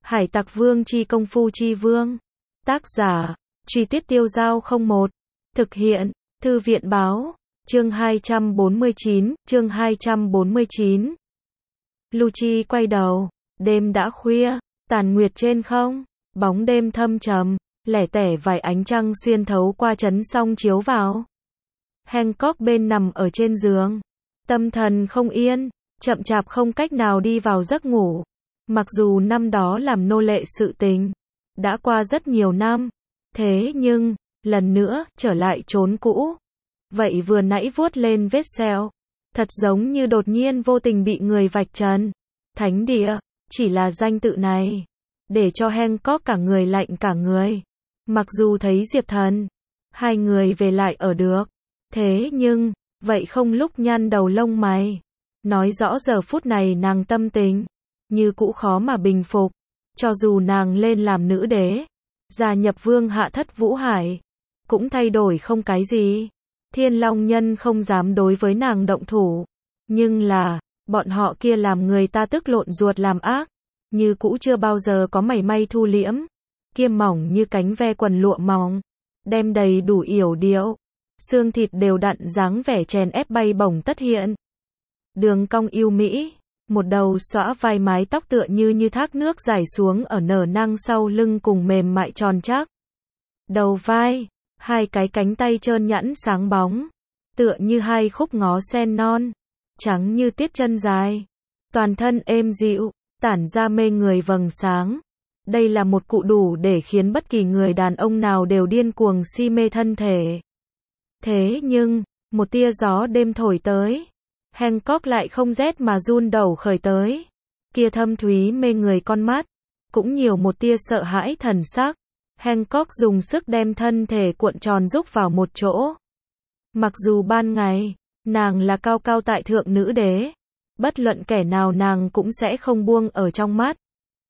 Hải Tặc Vương chi công phu chi vương. Tác giả, Truy Tuyết Tiêu Giao 01. Thực hiện, Thư viện báo, chương 249. Lucci quay đầu, đêm đã khuya, tàn nguyệt trên không, bóng đêm thâm trầm, lẻ tẻ vài ánh trăng xuyên thấu qua chấn song chiếu vào. Hancock bên nằm ở trên giường, tâm thần không yên, chậm chạp không cách nào đi vào giấc ngủ. Mặc dù năm đó làm nô lệ sự tình, đã qua rất nhiều năm, thế nhưng, lần nữa, trở lại chốn cũ. Vậy vừa nãy vuốt lên vết sẹo, thật giống như đột nhiên vô tình bị người vạch trần. Thánh địa, chỉ là danh tự này, để cho Hancock cả người lạnh cả người. Mặc dù thấy Diệp Thần, hai người về lại ở được, thế nhưng, vậy không lúc nhăn đầu lông mày. Nói rõ giờ phút này nàng tâm tình, như cũ khó mà bình phục. Cho dù nàng lên làm nữ đế, gia nhập vương hạ thất Vũ Hải, cũng thay đổi không cái gì. Thiên Long Nhân không dám đối với nàng động thủ. Nhưng là, bọn họ kia làm người ta tức lộn ruột làm ác, như cũ chưa bao giờ có mảy may thu liễm. Kiêm mỏng như cánh ve quần lụa mỏng, đem đầy đủ yểu điệu, xương thịt đều đặn dáng vẻ chèn ép bay bổng tất hiện. Đường cong yêu mỹ, một đầu xõa vai mái tóc tựa như thác nước rải xuống ở nở nang sau lưng cùng mềm mại tròn chắc. Đầu vai, hai cái cánh tay trơn nhẵn sáng bóng, tựa như hai khúc ngó sen non, trắng như tuyết chân dài. Toàn thân êm dịu, tản ra mê người vầng sáng. Đây là một cụ đủ để khiến bất kỳ người đàn ông nào đều điên cuồng si mê thân thể. Thế nhưng, một tia gió đêm thổi tới, Hancock lại không rét mà run đầu khởi tới. Kia thâm thúy mê người con mắt, cũng nhiều một tia sợ hãi thần sắc. Hancock dùng sức đem thân thể cuộn tròn rúc vào một chỗ. Mặc dù ban ngày, nàng là cao cao tại thượng nữ đế, bất luận kẻ nào nàng cũng sẽ không buông ở trong mắt.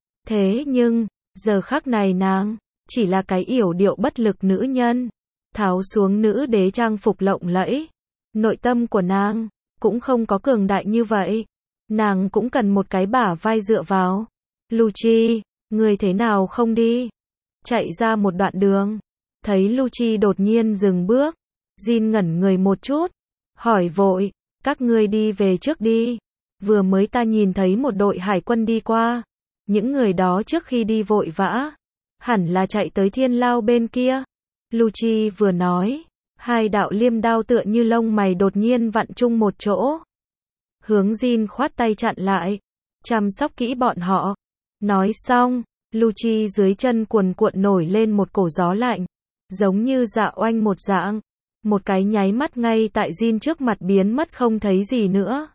Thế nhưng, giờ khắc này nàng, chỉ là cái yểu điệu bất lực nữ nhân. Tháo xuống nữ đế trang phục lộng lẫy. Nội tâm của nàng, cũng không có cường đại như vậy. Nàng cũng cần một cái bả vai dựa vào. Lucci, người thế nào không đi? Chạy ra một đoạn đường, thấy Lucci đột nhiên dừng bước. Jin ngẩn người một chút, hỏi vội, các ngươi đi về trước đi. Vừa mới ta nhìn thấy một đội hải quân đi qua. Những người đó trước khi đi vội vã, hẳn là chạy tới thiên lao bên kia. Lucci vừa nói, hai đạo liêm đao tựa như lông mày đột nhiên vặn chung một chỗ. Hướng Jin khoát tay chặn lại, chăm sóc kỹ bọn họ. Nói xong, Lucci dưới chân cuồn cuộn nổi lên một cổ gió lạnh, giống như dạ oanh một dạng. Một cái nháy mắt ngay tại Jin trước mặt biến mất không thấy gì nữa.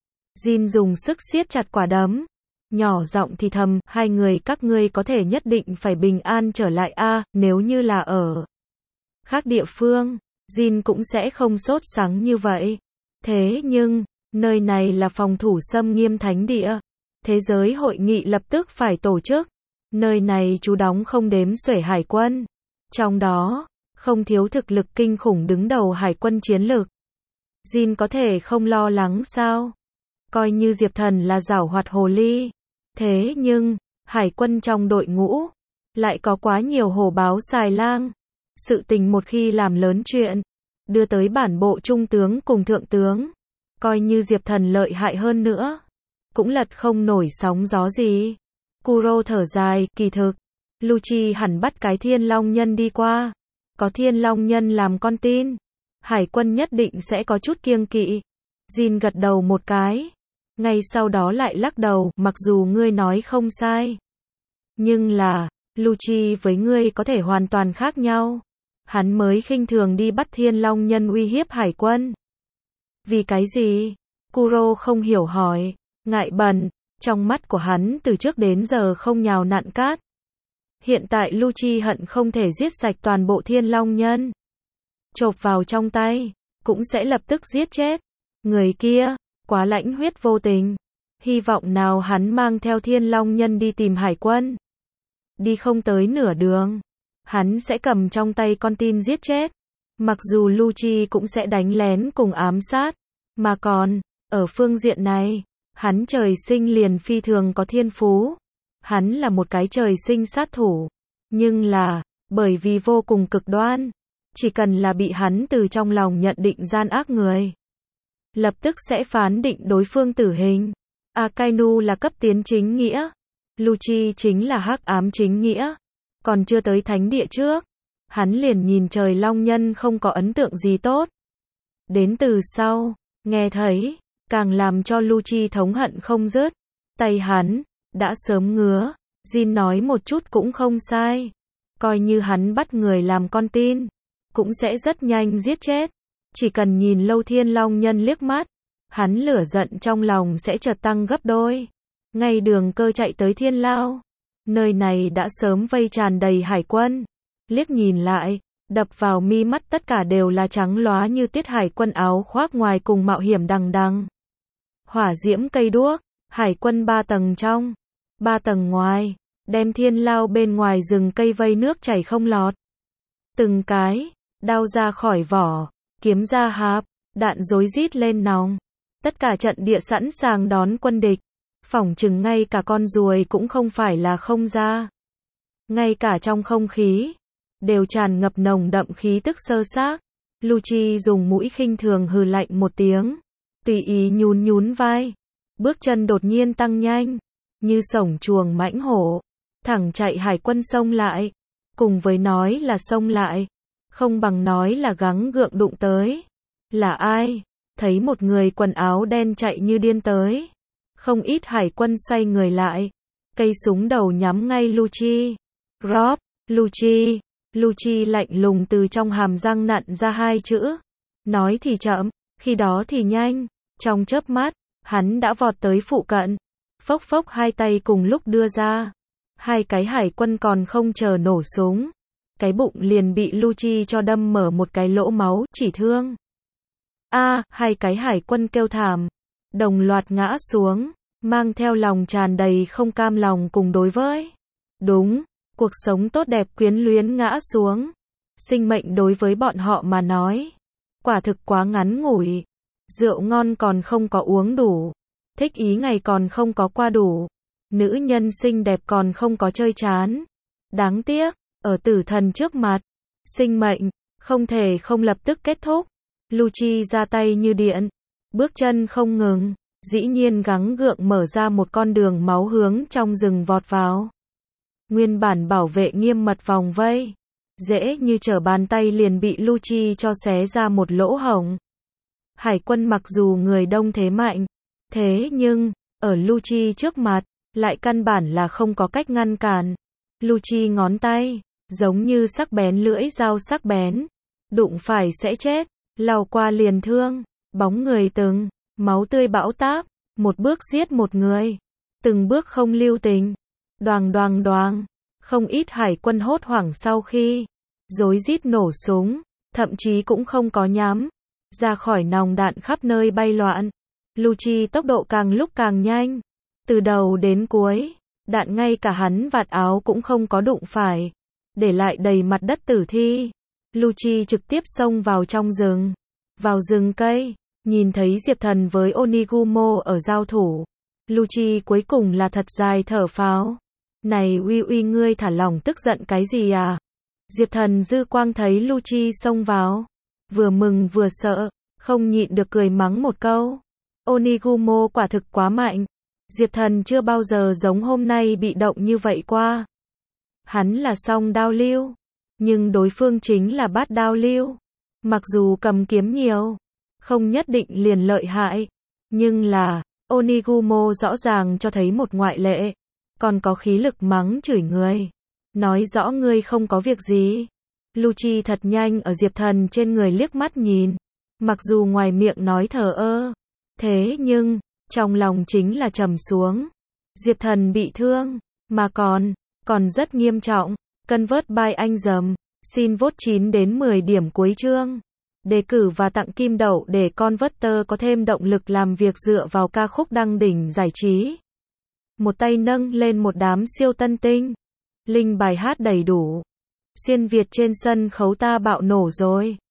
Jin dùng sức siết chặt quả đấm, nhỏ giọng thì thầm, hai người các ngươi có thể nhất định phải bình an trở lại a, nếu như là ở khác địa phương, Jin cũng sẽ không sốt sắng như vậy. Thế nhưng, nơi này là phòng thủ xâm nghiêm thánh địa. Thế giới hội nghị lập tức phải tổ chức. Nơi này trú đóng không đếm xuể hải quân. Trong đó, không thiếu thực lực kinh khủng đứng đầu hải quân chiến lược. Jin có thể không lo lắng sao? Coi như Diệp Thần là giảo hoạt hồ ly. Thế nhưng, hải quân trong đội ngũ, lại có quá nhiều hổ báo xài lang. Sự tình một khi làm lớn chuyện, đưa tới bản bộ trung tướng cùng thượng tướng. Coi như Diệp Thần lợi hại hơn nữa, cũng lật không nổi sóng gió gì. Kuro thở dài, kỳ thực, Lucci hẳn bắt cái Thiên Long Nhân đi qua. Có Thiên Long Nhân làm con tin, hải quân nhất định sẽ có chút kiêng kỵ. Jin gật đầu một cái, ngay sau đó lại lắc đầu, mặc dù ngươi nói không sai. Nhưng là, Lucci với ngươi có thể hoàn toàn khác nhau. Hắn mới khinh thường đi bắt Thiên Long Nhân uy hiếp hải quân. Vì cái gì? Kuro không hiểu hỏi, ngại bẩn, trong mắt của hắn từ trước đến giờ không nhào nặn cát. Hiện tại Lucci hận không thể giết sạch toàn bộ Thiên Long Nhân. Chộp vào trong tay, cũng sẽ lập tức giết chết. Người kia, quá lãnh huyết vô tình. Hy vọng nào hắn mang theo Thiên Long Nhân đi tìm hải quân. Đi không tới nửa đường, hắn sẽ cầm trong tay con tin giết chết. Mặc dù Lucci cũng sẽ đánh lén cùng ám sát, mà còn, ở phương diện này, hắn trời sinh liền phi thường có thiên phú. Hắn là một cái trời sinh sát thủ. Nhưng là, bởi vì vô cùng cực đoan. Chỉ cần là bị hắn từ trong lòng nhận định gian ác người. Lập tức sẽ phán định đối phương tử hình. Akainu là cấp tiến chính nghĩa. Lucci chính là hắc ám chính nghĩa. Còn chưa tới thánh địa trước. Hắn liền nhìn trời long nhân không có ấn tượng gì tốt. Đến từ sau, nghe thấy, càng làm cho Lucci thống hận không dứt. Tay hắn, đã sớm ngứa. Jin nói một chút cũng không sai. Coi như hắn bắt người làm con tin. Cũng sẽ rất nhanh giết chết. Chỉ cần nhìn Lâu Thiên Long Nhân liếc mắt. Hắn lửa giận trong lòng sẽ chợt tăng gấp đôi. Ngay đường cơ chạy tới Thiên Lao. Nơi này đã sớm vây tràn đầy hải quân. Liếc nhìn lại, đập vào mi mắt tất cả đều là trắng lóa như tiết hải quân áo khoác ngoài cùng mạo hiểm đằng đằng. Hỏa diễm cây đuốc, hải quân 3 tầng trong, 3 tầng ngoài, đem Thiên Lao bên ngoài rừng cây vây nước chảy không lọt. Từng cái, đao ra khỏi vỏ, kiếm ra hạp, đạn rối rít lên nòng. Tất cả trận địa sẵn sàng đón quân địch. Phỏng chừng ngay cả con ruồi cũng không phải là không ra. Ngay cả trong không khí, đều tràn ngập nồng đậm khí tức sơ xác. Lucci dùng mũi khinh thường hừ lạnh một tiếng. Tùy ý nhún nhún vai. Bước chân đột nhiên tăng nhanh. Như sổng chuồng mãnh hổ. Thẳng chạy hải quân xông lại. Cùng với nói là xông lại. Không bằng nói là gắng gượng đụng tới. Là ai? Thấy một người quần áo đen chạy như điên tới. Không ít hải quân xoay người lại. Cây súng đầu nhắm ngay Lucci. Rob, Lucci. Lucci lạnh lùng từ trong hàm răng nặn ra 2 chữ. Nói thì chậm, khi đó thì nhanh. Trong chớp mắt, hắn đã vọt tới phụ cận. Phốc phốc 2 tay cùng lúc đưa ra. 2 cái hải quân còn không chờ nổ súng. Cái bụng liền bị Lucci cho đâm mở một cái lỗ máu, chỉ thương. 2 cái hải quân kêu thảm. Đồng loạt ngã xuống, mang theo lòng tràn đầy không cam lòng cùng đối với. Đúng, cuộc sống tốt đẹp quyến luyến ngã xuống. Sinh mệnh đối với bọn họ mà nói. Quả thực quá ngắn ngủi. Rượu ngon còn không có uống đủ. Thích ý ngày còn không có qua đủ. Nữ nhân xinh đẹp còn không có chơi chán. Đáng tiếc, ở tử thần trước mặt. Sinh mệnh, không thể không lập tức kết thúc. Lucci ra tay như điện. Bước chân không ngừng. Dĩ nhiên gắng gượng mở ra một con đường máu hướng trong rừng vọt vào. Nguyên bản bảo vệ nghiêm mật vòng vây. Dễ như trở bàn tay liền bị Lucci cho xé ra một lỗ hổng. Hải quân mặc dù người đông thế mạnh. Thế nhưng, ở Lucci trước mặt, lại căn bản là không có cách ngăn cản. Lucci ngón tay, giống như sắc bén lưỡi dao sắc bén. Đụng phải sẽ chết, lao qua liền thương. Bóng người từng, máu tươi bão táp, một bước giết một người. Từng bước không lưu tình. Đoàng đoàng đoàng. Không ít hải quân hốt hoảng sau khi rối rít nổ súng, thậm chí cũng không có nhắm. Ra khỏi nòng đạn khắp nơi bay loạn. Lucci tốc độ càng lúc càng nhanh. Từ đầu đến cuối, đạn ngay cả hắn vạt áo cũng không có đụng phải. Để lại đầy mặt đất tử thi. Lucci trực tiếp xông vào trong rừng. Vào rừng cây, nhìn thấy Diệp Thần với Onigumo ở giao thủ. Lucci cuối cùng là thật dài thở phào. Này uy uy ngươi thả lỏng tức giận cái gì à? Diệp Thần dư quang thấy Lucci xông vào. Vừa mừng vừa sợ, không nhịn được cười mắng một câu. Onigumo quả thực quá mạnh. Diệp Thần chưa bao giờ giống hôm nay bị động như vậy qua. Hắn là song đao lưu. Nhưng đối phương chính là bát đao lưu. Mặc dù cầm kiếm nhiều, không nhất định liền lợi hại. Nhưng là, Onigumo rõ ràng cho thấy một ngoại lệ. Còn có khí lực mắng chửi người. Nói rõ ngươi không có việc gì. Lucci thật nhanh ở Diệp Thần trên người liếc mắt nhìn. Mặc dù ngoài miệng nói thờ ơ. Thế nhưng, trong lòng chính là trầm xuống. Diệp Thần bị thương. Mà còn rất nghiêm trọng. Convert by anh dầm. Xin vote 9 đến 10 điểm cuối chương. Đề cử và tặng kim đậu để Converter có thêm động lực làm việc dựa vào ca khúc đăng đỉnh giải trí. Một tay nâng lên một đám siêu tân tinh. Link bài hát đầy đủ. Xuyên Việt trên sân khấu ta bạo nổ rồi.